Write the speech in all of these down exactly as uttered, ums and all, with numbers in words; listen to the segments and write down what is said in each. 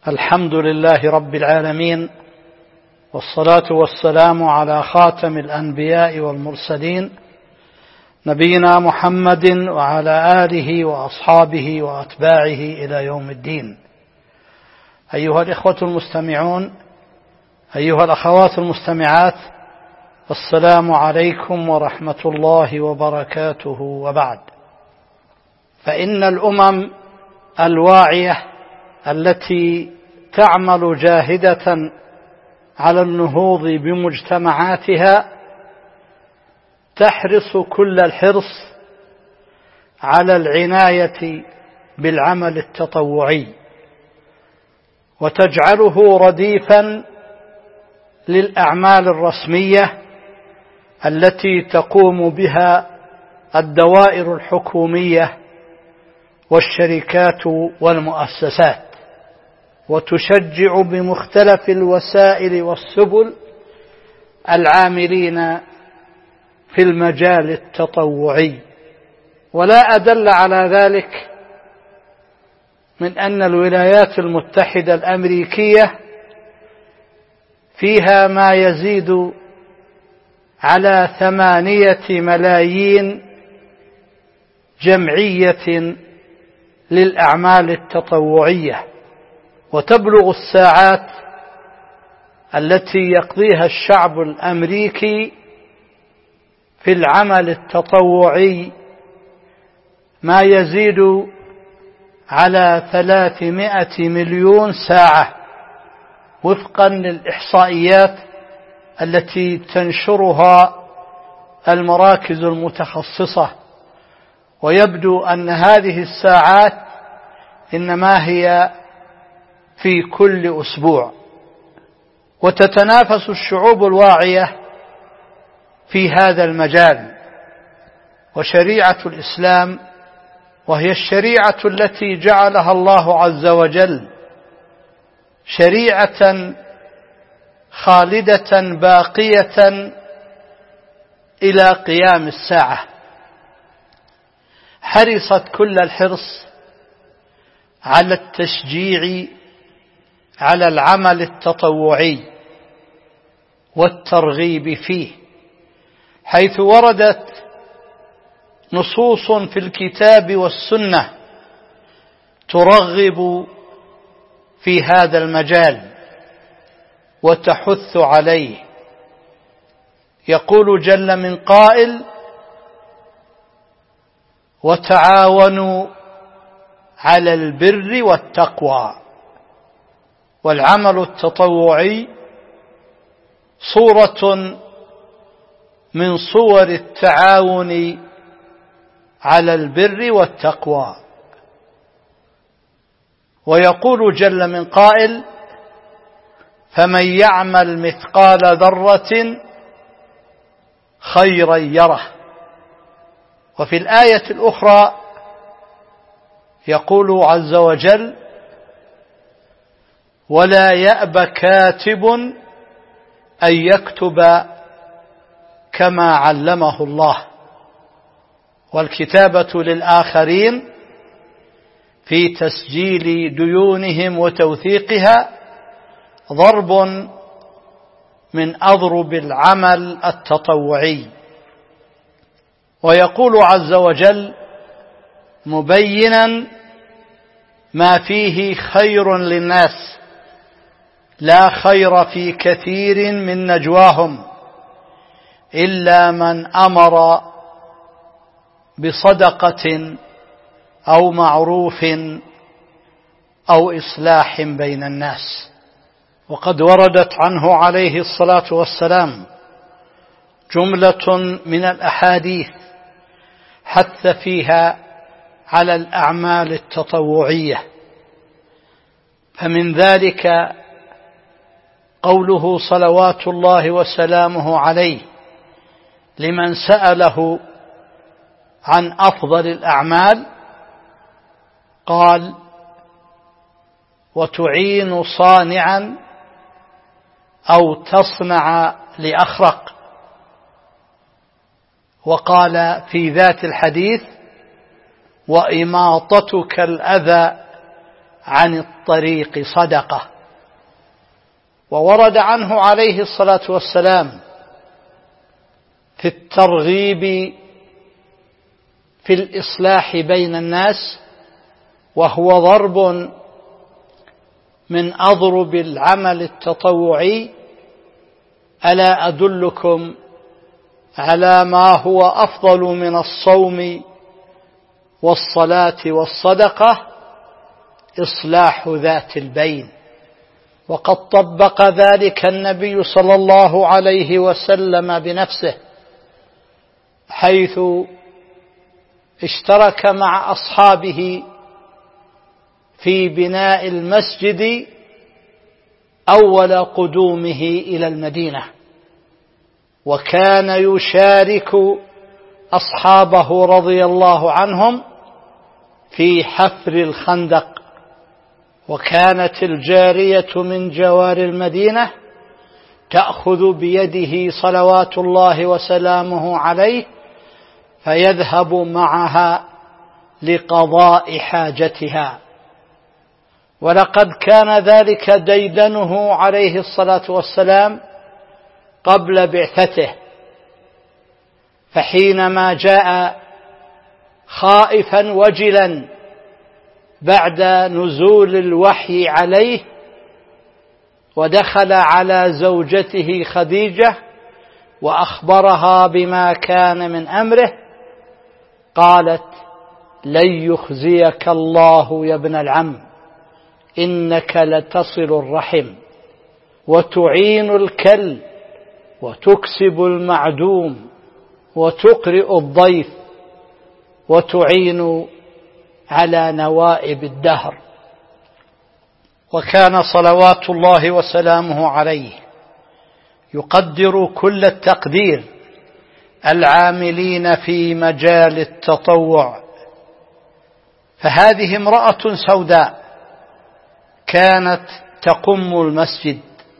الحمد لله رب العالمين، والصلاة والسلام على خاتم الأنبياء والمرسلين نبينا محمد وعلى آله وأصحابه وأتباعه إلى يوم الدين. أيها الإخوة المستمعون، أيها الأخوات المستمعات، السلام عليكم ورحمة الله وبركاته. وبعد، فإن الأمم الواعية التي تعمل جاهدة على النهوض بمجتمعاتها تحرص كل الحرص على العناية بالعمل التطوعي، وتجعله رديفا للأعمال الرسمية التي تقوم بها الدوائر الحكومية والشركات والمؤسسات، وتشجع بمختلف الوسائل والسبل العاملين في المجال التطوعي. ولا أدل على ذلك من أن الولايات المتحدة الأمريكية فيها ما يزيد على ثمانية ملايين جمعية للأعمال التطوعية، وتبلغ الساعات التي يقضيها الشعب الأمريكي في العمل التطوعي ما يزيد على ثلاثمائة مليون ساعة، وفقا للإحصائيات التي تنشرها المراكز المتخصصة. ويبدو أن هذه الساعات إنما هي في كل أسبوع، وتتنافس الشعوب الواعية في هذا المجال. وشريعة الإسلام، وهي الشريعة التي جعلها الله عز وجل شريعة خالدة باقية إلى قيام الساعة، حرصت كل الحرص على التشجيع على العمل التطوعي والترغيب فيه، حيث وردت نصوص في الكتاب والسنة ترغب في هذا المجال وتحث عليه. يقول جل من قائل: وتعاونوا على البر والتقوى. والعمل التطوعي صورة من صور التعاون على البر والتقوى. ويقول جل من قائل: فمن يعمل مثقال ذرة خيرا يره. وفي الآية الأخرى يقول عز وجل: ولا يأبى كاتب أن يكتب كما علمه الله. والكتابة للآخرين في تسجيل ديونهم وتوثيقها ضرب من أضرب العمل التطوعي. ويقول عز وجل مبينا ما فيه خير للناس: لا خير في كثير من نجواهم إلا من أمر بصدقة أو معروف أو إصلاح بين الناس. وقد وردت عنه عليه الصلاة والسلام جملة من الأحاديث حث فيها على الأعمال التطوعية، فمن ذلك قوله صلوات الله وسلامه عليه لمن سأله عن أفضل الأعمال، قال: وتعين صانعا أو تصنع لأخرق. وقال في ذات الحديث: وإماطتك الأذى عن الطريق صدقة. وورد عنه عليه الصلاة والسلام في الترغيب في الإصلاح بين الناس، وهو ضرب من أضرب العمل التطوعي: ألا أدلكم على ما هو أفضل من الصوم والصلاة والصدقة؟ إصلاح ذات البين. وقد طبق ذلك النبي صلى الله عليه وسلم بنفسه، حيث اشترك مع أصحابه في بناء المسجد أول قدومه إلى المدينة، وكان يشارك أصحابه رضي الله عنهم في حفر الخندق. وكانت الجارية من جوار المدينة تأخذ بيده صلوات الله وسلامه عليه فيذهب معها لقضاء حاجتها. ولقد كان ذلك ديدنه عليه الصلاة والسلام قبل بعثته، فحينما جاء خائفا وجلا بعد نزول الوحي عليه ودخل على زوجته خديجة وأخبرها بما كان من أمره، قالت: لن يخزيك الله يا ابن العم، إنك لتصل الرحم وتعين الكل وتكسب المعدوم وتقرئ الضيف وتعين على نوائب الدهر. وكان صلوات الله وسلامه عليه يقدر كل التقدير العاملين في مجال التطوع. فهذه امرأة سوداء كانت تقم المسجد،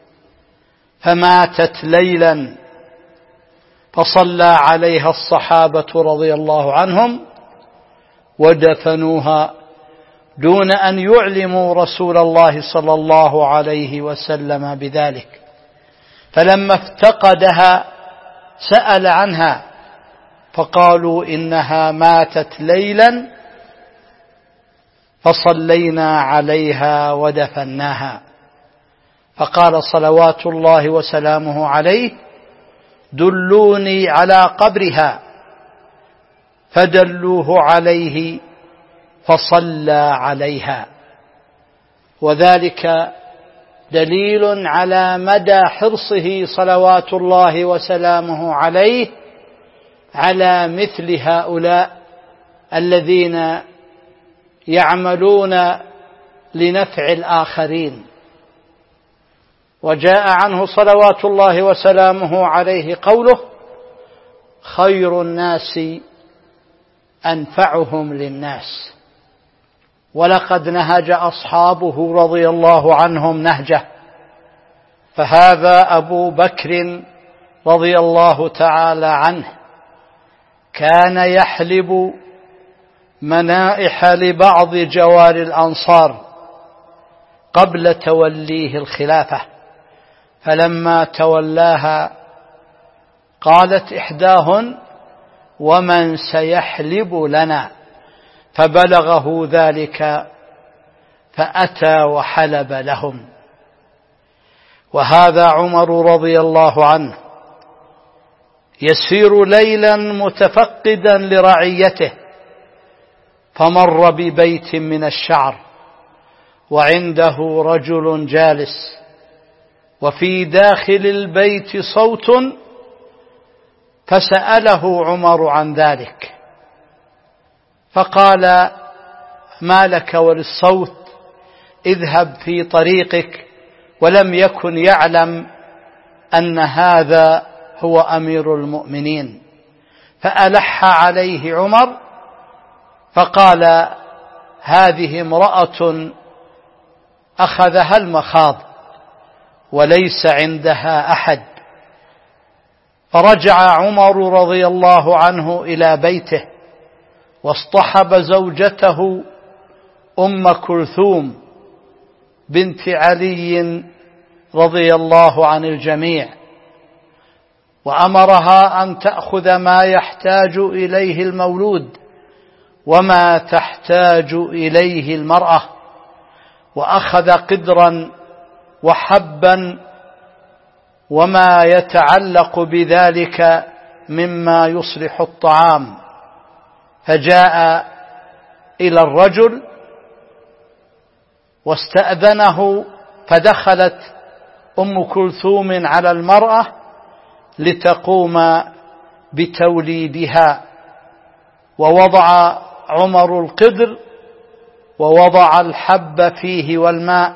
فماتت ليلا، فصلى عليها الصحابة رضي الله عنهم ودفنوها دون أن يعلموا رسول الله صلى الله عليه وسلم بذلك. فلما افتقدها سأل عنها فقالوا: إنها ماتت ليلا فصلينا عليها ودفناها. فقال صلوات الله وسلامه عليه: دلوني على قبرها، فدلوه عليه فصلى عليها. وذلك دليل على مدى حرصه صلوات الله وسلامه عليه على مثل هؤلاء الذين يعملون لنفع الآخرين. وجاء عنه صلوات الله وسلامه عليه قوله: خير الناس أنفعهم للناس. ولقد نهج أصحابه رضي الله عنهم نهجه، فهذا أبو بكر رضي الله تعالى عنه كان يحلب منائح لبعض جوار الأنصار قبل توليه الخلافة، فلما تولاها قالت إحداهن: ومن سيحلب لنا؟ فبلغه ذلك فأتى وحلب لهم. وهذا عمر رضي الله عنه يسير ليلا متفقدا لرعيته، فمر ببيت من الشعر وعنده رجل جالس، وفي داخل البيت صوت، فسأله عمر عن ذلك فقال: ما لك وللصوت؟ اذهب في طريقك. ولم يكن يعلم أن هذا هو أمير المؤمنين، فألح عليه عمر فقال: هذه امرأة أخذها المخاض وليس عندها أحد. فرجع عمر رضي الله عنه إلى بيته واصطحب زوجته أم كلثوم بنت علي رضي الله عن الجميع، وأمرها أن تأخذ ما يحتاج إليه المولود وما تحتاج إليه المرأة، وأخذ قدرا وحبا وما يتعلق بذلك مما يصلح الطعام، فجاء إلى الرجل واستأذنه، فدخلت أم كلثوم على المرأة لتقوم بتوليدها، ووضع عمر القدر ووضع الحب فيه والماء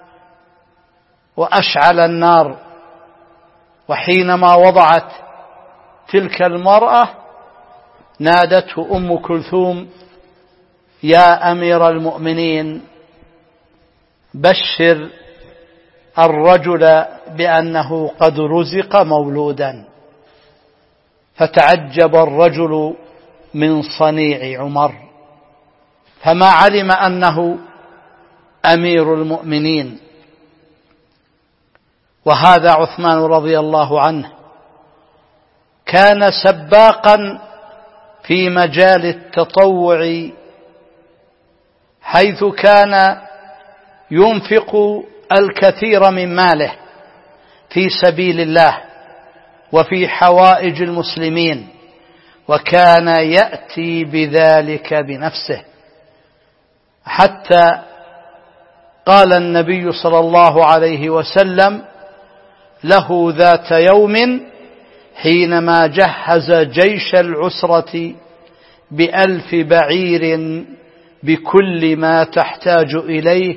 وأشعل النار. وحينما وضعت تلك المرأة نادته أم كلثوم: يا أمير المؤمنين، بشر الرجل بأنه قد رزق مولودا. فتعجب الرجل من صنيع عمر، فما علم أنه أمير المؤمنين. وهذا عثمان رضي الله عنه كان سباقا في مجال التطوع، حيث كان ينفق الكثير من ماله في سبيل الله وفي حوائج المسلمين، وكان يأتي بذلك بنفسه، حتى قال النبي صلى الله عليه وسلم له ذات يوم حينما جهز جيش العسرة بألف بعير بكل ما تحتاج إليه: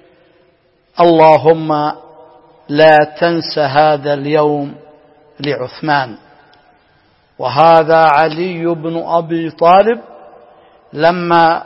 اللهم لا تنس هذا اليوم لعثمان. وهذا علي بن أبي طالب لما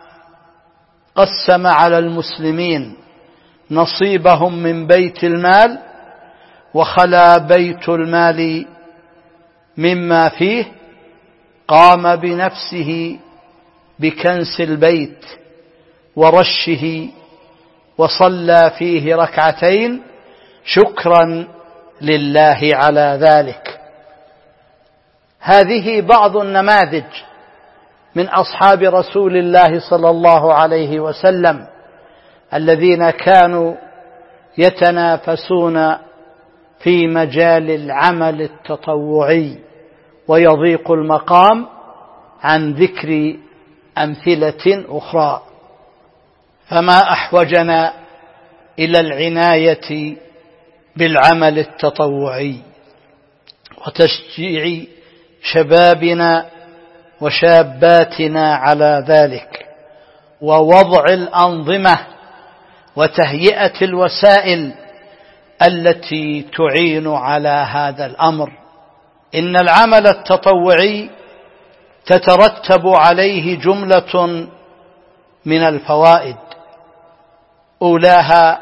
قسم على المسلمين نصيبهم من بيت المال وخلا بيت المال مما فيه، قام بنفسه بكنس البيت ورشه وصلى فيه ركعتين شكرا لله على ذلك. هذه بعض النماذج من أصحاب رسول الله صلى الله عليه وسلم الذين كانوا يتنافسون في مجال العمل التطوعي، ويضيق المقام عن ذكر أمثلة أخرى. فما أحوجنا إلى العناية بالعمل التطوعي وتشجيع شبابنا وشاباتنا على ذلك، ووضع الأنظمة وتهيئة الوسائل التي تعين على هذا الأمر. إن العمل التطوعي تترتب عليه جملة من الفوائد، أولاها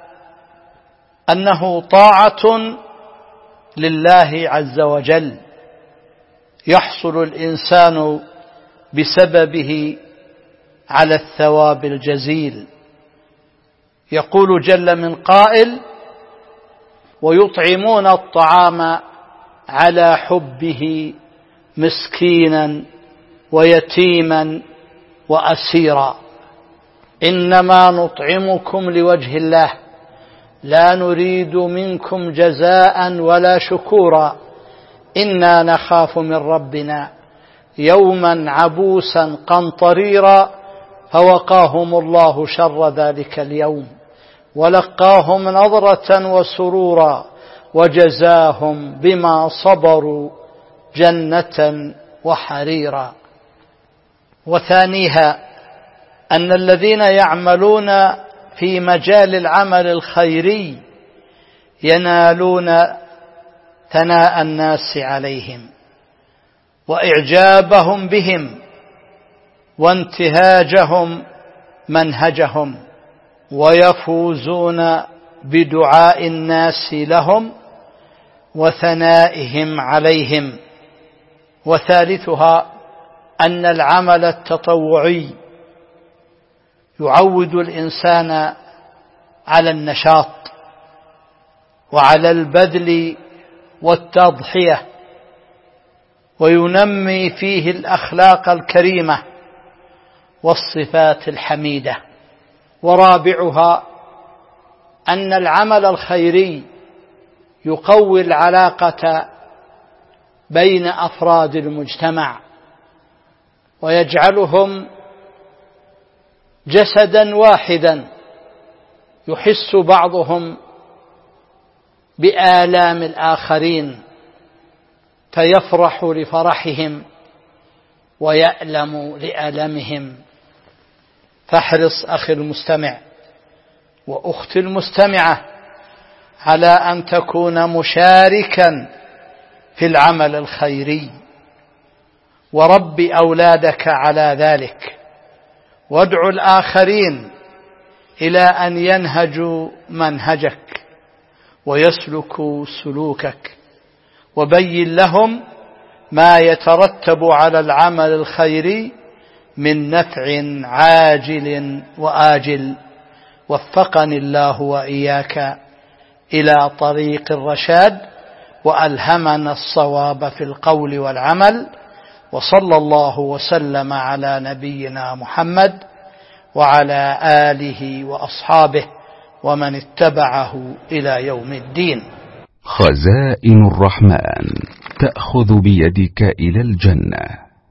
أنه طاعة لله عز وجل يحصل الإنسان بسببه على الثواب الجزيل. يقول جل من قائل: ويطعمون الطعام على حبه مسكينا ويتيما وأسيرا، إنما نطعمكم لوجه الله لا نريد منكم جزاء ولا شكورا إنا نخاف من ربنا يوما عبوسا قمطريرا فوقاهم الله شر ذلك اليوم ولقاهم نضرة وسرورا وجزاهم بما صبروا جنة وحريرا. وثانيها أن الذين يعملون في مجال العمل الخيري ينالون ثناء الناس عليهم وإعجابهم بهم وانتهاجهم منهجهم، ويفوزون بدعاء الناس لهم وثنائهم عليهم. وثالثها أن العمل التطوعي يعود الإنسان على النشاط وعلى البذل والتضحية، وينمي فيه الأخلاق الكريمة والصفات الحميدة. ورابعها أن العمل الخيري يقوي العلاقة بين أفراد المجتمع ويجعلهم جسدا واحدا يحس بعضهم بآلام الآخرين فيفرح لفرحهم ويألم لألمهم. فاحرص أخي المستمع وأختي المستمعة على أن تكون مشاركا في العمل الخيري، ورب أولادك على ذلك، وادع الآخرين إلى أن ينهجوا منهجك ويسلكوا سلوكك، وبين لهم ما يترتب على العمل الخيري من نفع عاجل وآجل. وفقني الله وإياك إلى طريق الرشاد، وألهمنا الصواب في القول والعمل، وصلى الله وسلم على نبينا محمد وعلى آله وأصحابه ومن اتبعه إلى يوم الدين. خزائن الرحمن تأخذ بيدك إلى الجنة.